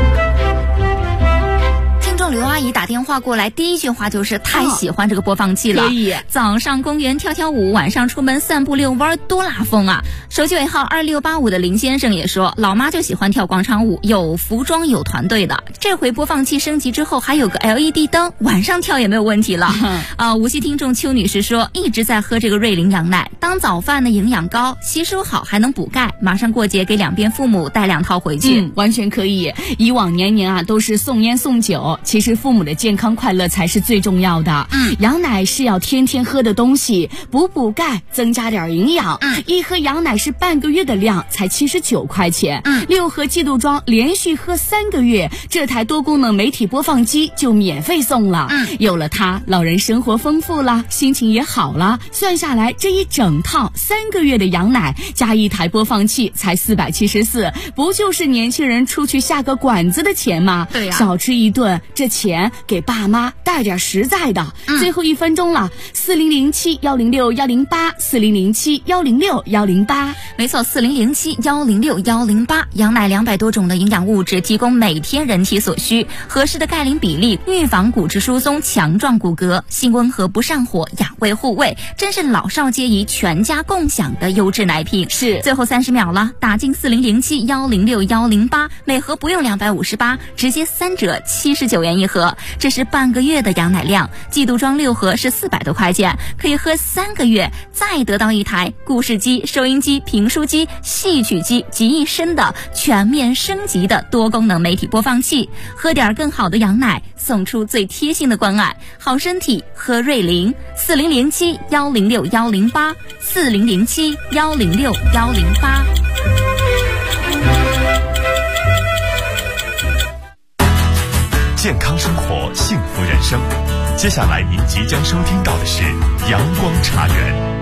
刘阿姨打电话过来，第一句话就是太喜欢这个播放器了。早上公园跳跳舞，晚上出门散步遛弯，多拉风啊！手机尾号2685的林先生也说，老妈就喜欢跳广场舞，有服装有团队的。这回播放器升级之后，还有个 LED 灯，晚上跳也没有问题了。无锡听众邱女士说，一直在喝这个瑞麟羊奶，当早饭呢，营养高，吸收好，还能补钙。马上过节给两边父母带2套回去， 完全可以。以往年年啊都是送烟送酒，其实父母的健康快乐才是最重要的。羊奶是要天天喝的东西，补钙，增加点营养。一盒羊奶是半个月的量，才79块钱。6盒季度装，连续喝3个月，这台多功能媒体播放机就免费送了。有了它，老人生活丰富了，心情也好了。算下来，这一整套3个月的羊奶加一台播放器才474，不就是年轻人出去下个馆子的钱吗？ 对呀， 少吃一顿，这钱给爸妈带点实在的。最后1分钟了，4007-106-108， 4007-106-108。 没错，4007-106-108。羊奶200多种的营养物质，提供每天人体所需，合适的钙磷比例，预防骨质疏松，强壮骨骼，性温和不上火，养胃护胃，真是老少皆宜，全家共享的优质奶品。 是， 最后30秒了，打进4007-106-108，每盒不用258，直接3折79元一盒。这是半个月的羊奶量，季度装6盒是400多块钱，可以喝3个月，再得到一台故事机、收音机、评书机、戏曲机集一身的全面升级的多功能媒体播放器。喝点更好的羊奶，送出最贴心的关爱，好身体喝瑞麟。4007-106-108， 4007-106-108。 健康生活，幸福人生。 接下来您即将收听到的是阳光茶园。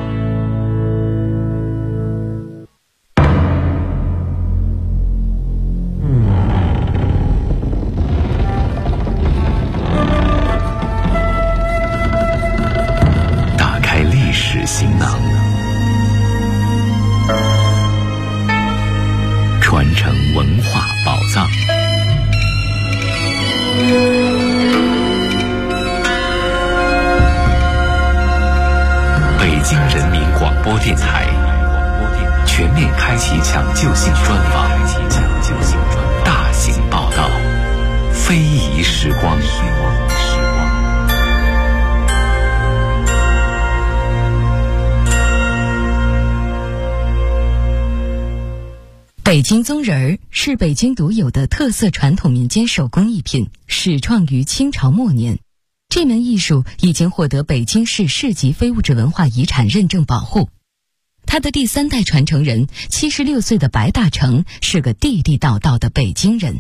打开历史行囊，传承文化宝藏。北京人民广播电台全面开启抢救性专访，大型报道，非遗时光。 北京宗人儿是北京独有的特色传统民间手工艺品，始创于清朝末年。这门艺术已经获得北京市市级非物质文化遗产认证保护。他的第3代传承人76岁的白大成是个地地道道的北京人。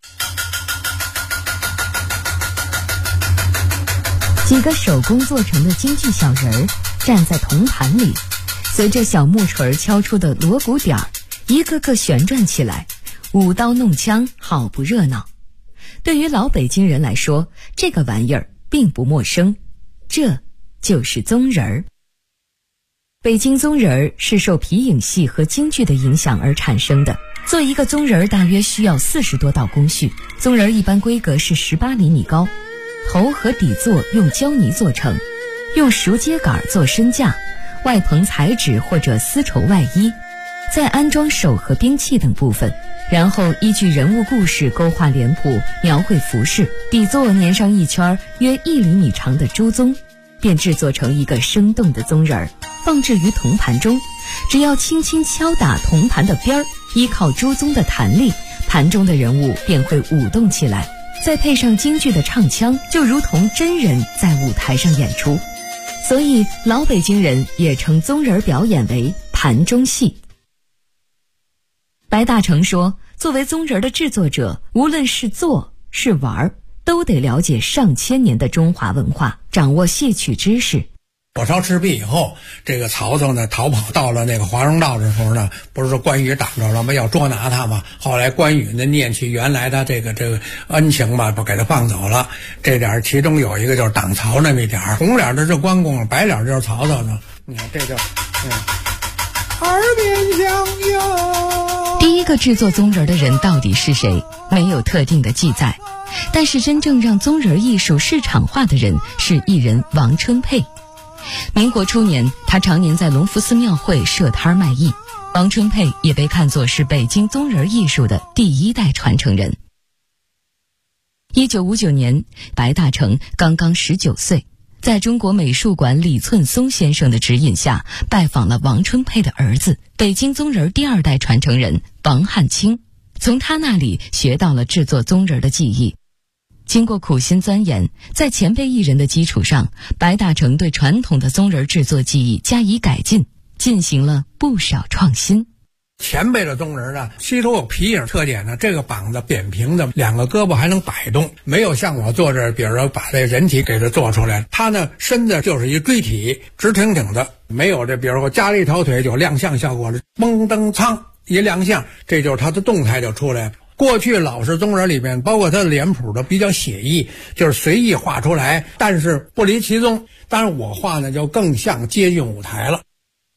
几个手工做成的京剧小人儿站在铜盘里，随着小木锤敲出的锣鼓点儿，一个个旋转起来，舞刀弄枪，好不热闹。对于老北京人来说，这个玩意儿并不陌生，这就是宗人儿。北京宗人儿是受皮影戏和京剧的影响而产生的。做一个宗人儿大约需要40多道工序，宗人儿一般规格是18厘米高，头和底座用胶泥做成，用熟秸秆做身架，外棚彩纸或者丝绸外衣，再安装手和兵器等部分，然后依据人物故事勾画脸谱，描绘服饰，底座粘上一圈约1厘米长的猪鬃，便制作成一个生动的宗人儿，放置于铜盘中。只要轻轻敲打铜盘的边儿，依靠猪鬃的弹力，盘中的人物便会舞动起来，再配上京剧的唱腔，就如同真人在舞台上演出。所以老北京人也称宗人表演为盘中戏。白大成说，作为宗人的制作者，无论是做是玩，都得了解上千年的中华文化，掌握戏曲知识。 火烧赤壁以后，这个曹操呢逃跑到了那个华容道的时候呢，不是说关羽挡着了吗？要捉拿他嘛。后来关羽呢念起原来他这个恩情嘛，不给他放走了。这点其中有一个就是挡曹那么一点，红脸的是关公，白脸就是曹操呢。你看这就耳边响哟。 第一个制作宗人的人到底是谁？没有特定的记载。但是真正让宗人艺术市场化的人是艺人王春佩。民国初年，他常年在隆福寺庙会设摊卖艺。王春佩也被看作是北京宗人艺术的第1代传承人。1959年，白大成刚刚19岁，在中国美术馆李寸松先生的指引下，拜访了王春佩的儿子，北京宗人第2代传承人王汉卿，从他那里学到了制作宗人的技艺。经过苦心钻研，在前辈艺人的基础上，白大成对传统的宗人制作技艺加以改进，进行了不少创新。 前辈的宗人呢，吸收有皮影特点呢，这个膀子扁平的，2个胳膊还能摆动，没有像我做这，比如说把这人体给它做出来，他呢身子就是一锥体，直挺挺的，没有这，比如说加了一条腿就亮相效果了，嘣噔苍一亮相，这就是他的动态就出来了。过去老式宗人里面，包括他的脸谱都比较写意，就是随意画出来，但是不离其宗。当然我画呢就更像接近舞台了。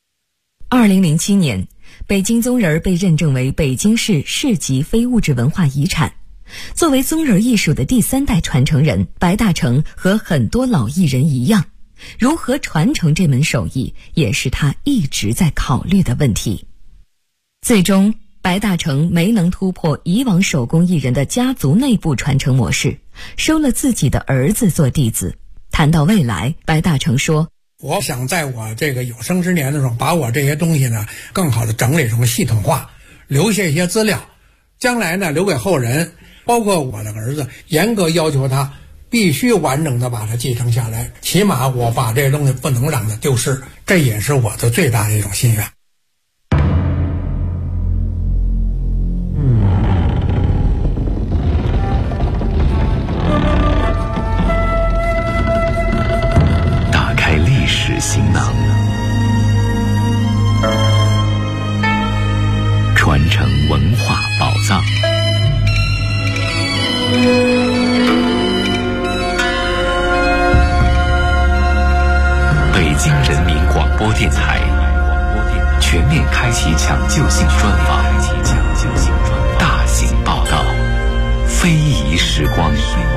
2007年，北京宗人被认证为北京市市级非物质文化遗产。作为宗人艺术的第3代传承人，白大成和很多老艺人一样，如何传承这门手艺，也是他一直在考虑的问题。最终白大成没能突破以往手工艺人的家族内部传承模式，收了自己的儿子做弟子。谈到未来，白大成说， 我想在我这个有生之年的时候，把我这些东西呢更好的整理成系统化，留下一些资料，将来呢留给后人，包括我的儿子，严格要求他必须完整的把它继承下来，起码我把这些东西不能让它丢失，这也是我的最大的一种心愿。 播电台，全面开启抢救性专访，大型报道，非遗时光。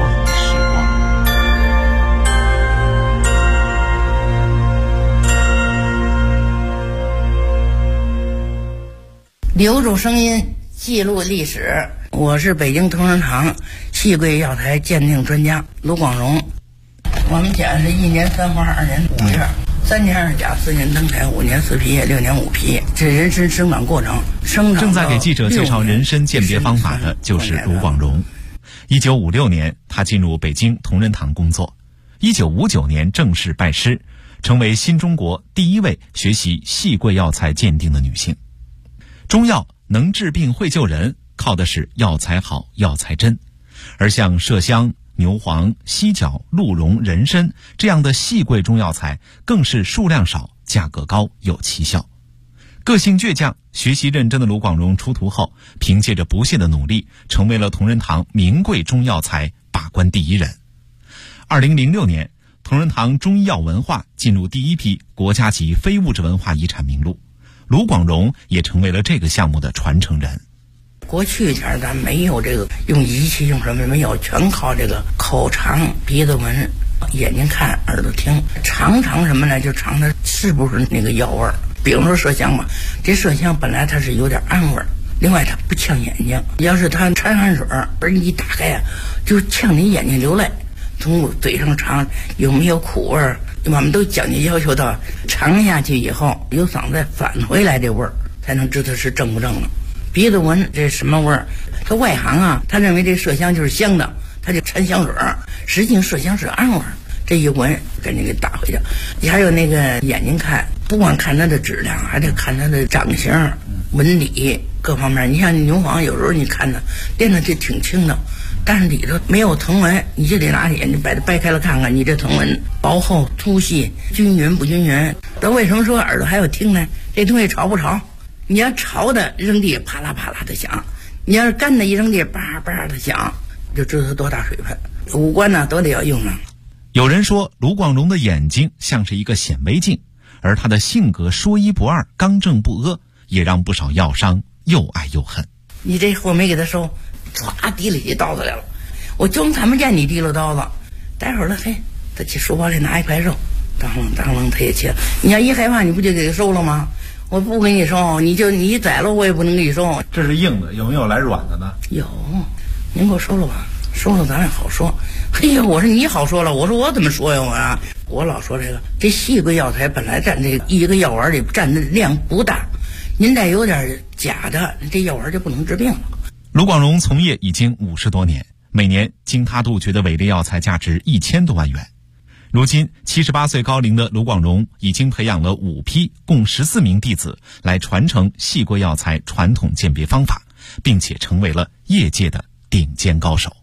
留住声音，记录历史。我是北京同仁堂戏柜药材鉴定专家卢广荣。我们家是1年3花2年5月，3年2甲4年登台5年4皮6年5皮，这人参生长过程。 正在给记者介绍人参鉴别方法的就是卢广荣。1956年，他进入北京同仁堂工作。1959年正式拜师，成为新中国第一位学习戏柜药材鉴定的女性。中药能治病会救人，靠的是药材好药材真，而像麝香、牛黄、犀角、鹿茸、人参这样的细贵中药材更是数量少、价格高、有奇效。个性倔强、学习认真的卢广荣出徒后，凭借着不懈的努力，成为了同仁堂名贵中药材把关第一人。2006年，同仁堂中医药文化进入第一批国家级非物质文化遗产名录，卢广荣也成为了这个项目的传承人。 过去前咱没有这个用仪器用什么没有，全靠这个口尝、鼻子闻、眼睛看、耳朵听，尝什么呢？就尝它是不是那个药味儿。比如说麝香吧，这麝香本来它是有点氨味儿，另外它不呛眼睛，要是它掺汗水而你一打开啊，就呛你眼睛流泪。从嘴上尝有没有苦味儿，我们都讲究要求到尝下去以后有嗓子再返回来这味儿，才能知道是正不正了。鼻子闻这什么味儿？他外行啊，他认为这麝香就是香的，他就掺香水，实际上麝香是氨味儿。这一闻赶紧给打回去。还有那个眼睛看，不光看它的质量，还得看它的长形、纹理各方面。你像牛黄，有时候你看它练的就挺轻的，但是里头没有藤纹，你就得拿眼睛把它掰开了看看，你这藤纹薄厚、粗细、均匀不均匀。那为什么说耳朵还有听呢？这东西潮不潮？你要潮的扔地啪啦啪啦的响，你要是干的一扔地叭叭的响，就知道它多大水分。五官呢都得要用上。 有人说卢广荣的眼睛像是一个显微镜，而他的性格说一不二、刚正不阿，也让不少药商又爱又恨。 你这货没给他收，唰提了起刀子来了，我就看不见你提了刀子，待会儿了嘿，他去书包里拿一块肉，当啷他也切。你要一害怕，你不就给他收了吗？我不给你收，你一宰了我也不能给你收。 这是硬的，有没有来软的呢？ 有，您给我收了吧，收了咱也好说。嘿呀，我说你好说了，我说我怎么说呀我老说这细贵药材本来占这一个药丸里占的量不大，您再有点假的，这药丸就不能治病了。 卢广荣从业已经50多年，每年经他杜绝的伪劣药材价值1000多万元。如今78岁高龄的卢广荣已经培养了5批共14名弟子来传承细贵药材传统鉴别方法，并且成为了业界的顶尖高手。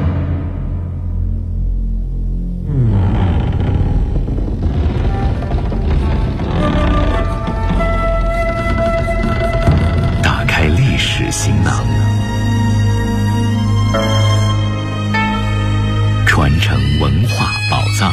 打开历史行囊，传承文化宝藏。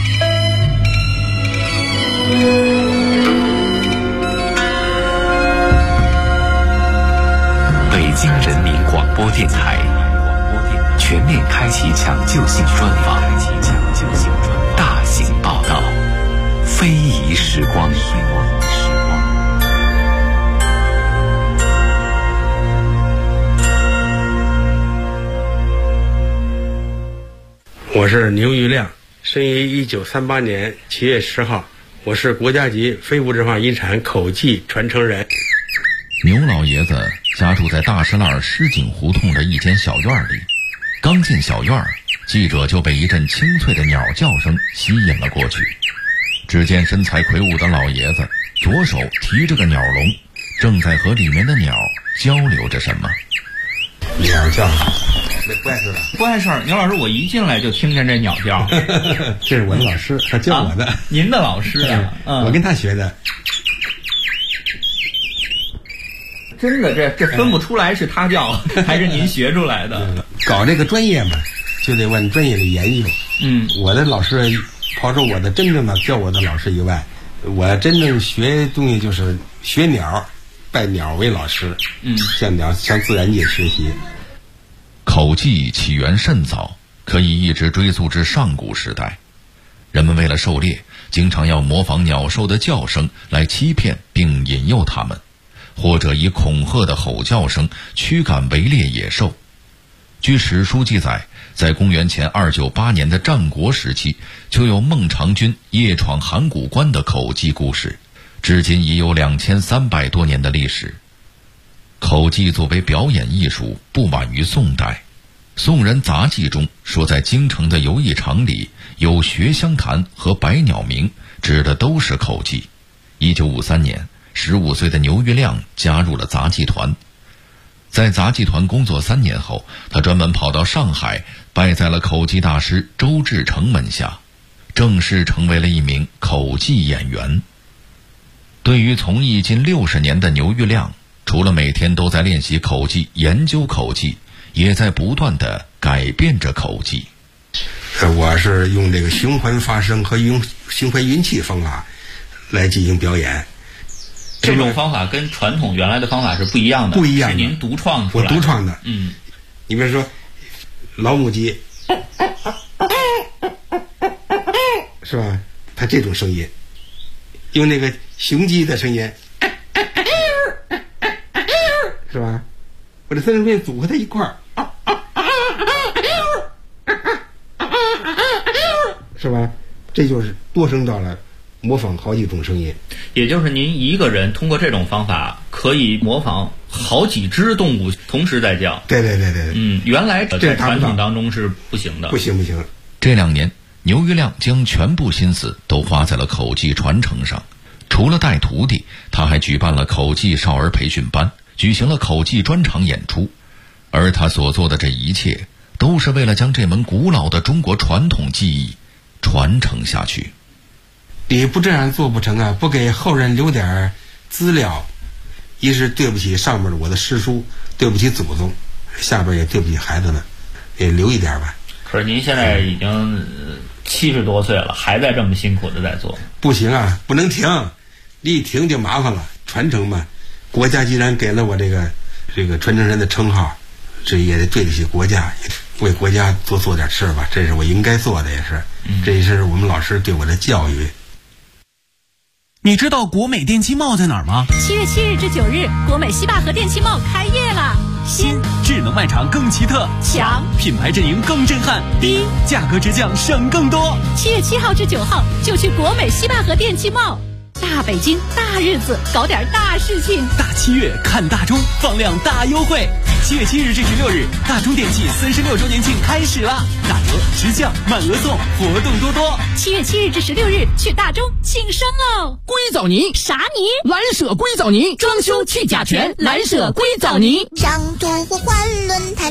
北京人民广播电台全面开启抢救性专访，大型报道，非遗时光。 我是牛玉亮，生于1938年7月10号，我是国家级非物质文化遗产口技传承人。 牛老爷子家住在大石栏石井胡同的一间小院里，刚进小院，记者就被一阵清脆的鸟叫声吸引了过去。只见身材魁梧的老爷子左手提着个鸟笼，正在和里面的鸟交流着什么。 鸟叫，不碍事了？ 不碍事儿。牛老师，我一进来就听见这鸟叫。 这是我的老师，他教我的。 您的老师啊？ 我跟他学的。 真的，这分不出来是他教还是您学出来的。 搞这个专业嘛，就得往专业里研究。我的老师，刨除我的真正的教我的老师以外， 我真正学东西就是学鸟，拜鸟为老师，向自然界学习。 口技起源甚早，可以一直追溯至上古时代。人们为了狩猎，经常要模仿鸟兽的叫声来欺骗并引诱它们，或者以恐吓的吼叫声驱赶围猎野兽。据史书记载，在公元前298年的战国时期，就有孟尝君夜闯函谷关的口技故事，至今已有2300多年的历史。口技作为表演艺术，不晚于宋代。宋人杂记中说，在京城的游艺场里有学香坛和百鸟鸣，指的都是口技。1953年，15岁的牛玉亮加入了杂技团。在杂技团工作3年后，他专门跑到上海，拜在了口技大师周志成门下，正式成为了一名口技演员。对于从艺近60年的牛玉亮，除了每天都在练习口技、研究口技，也在不断地改变着口技。 我是用这个循环发声和用循环运气方法来进行表演。 这种方法跟传统原来的方法是不一样的， 不一样的， 是您独创出来的。 我独创的。你比如说老母鸡，是吧？它这种声音，用那个雄鸡的声音，是吧？我这3种声音组合在一块儿，是吧？这就是多声道了，模仿好几种声音。 也就是您一个人通过这种方法可以模仿好几只动物同时在叫。 对。 原来在传统当中是不行的。 不行。 这2年，牛玉亮将全部心思都花在了口技传承上。除了带徒弟，他还举办了口技少儿培训班，举行了口技专场演出。而他所做的这一切，都是为了将这门古老的中国传统技艺传承下去。 你不这样做不成啊！不给后人留点资料，一是对不起上面的我的师叔，对不起祖宗，下边也对不起孩子们，也留一点吧。 可是您现在已经70多岁了，还在这么辛苦的在做。 不行啊，不能停，一停就麻烦了。传承嘛，国家既然给了我这个传承人的称号，这也得对得起国家，为国家多做点事吧，这是我应该做的，也是，这也是我们老师对我的教育。 你知道国美电器贸在哪儿吗 ？7月7日至9日，国美西坝河电器贸开业了。 新智能卖场更奇特， 强品牌阵营更震撼， 低价格直降，省更多。 7月7号至9号就去国美西坝河电器贸。大北京大日子，搞点大事情。 大7月看大中，放量大优惠。7月7日至16日，大中电器36周年庆开始了，打折、直降、满额送，活动多多。 7月7日至16日去大中庆生喽！ 硅藻泥啥泥？ 蓝舍硅藻泥，装修去甲醛，蓝舍硅藻泥。 上图互换轮胎，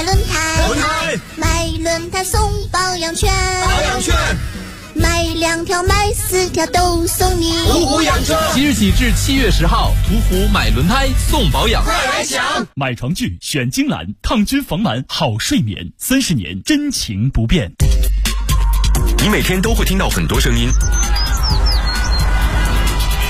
买轮胎送保养券，买2条买4条都送你。 途虎养车，即日起至7月10号，途虎买轮胎送保养， 快来抢！ 买床具选精兰，抗菌防螨好睡眠，30年真情不变。 你每天都会听到很多声音，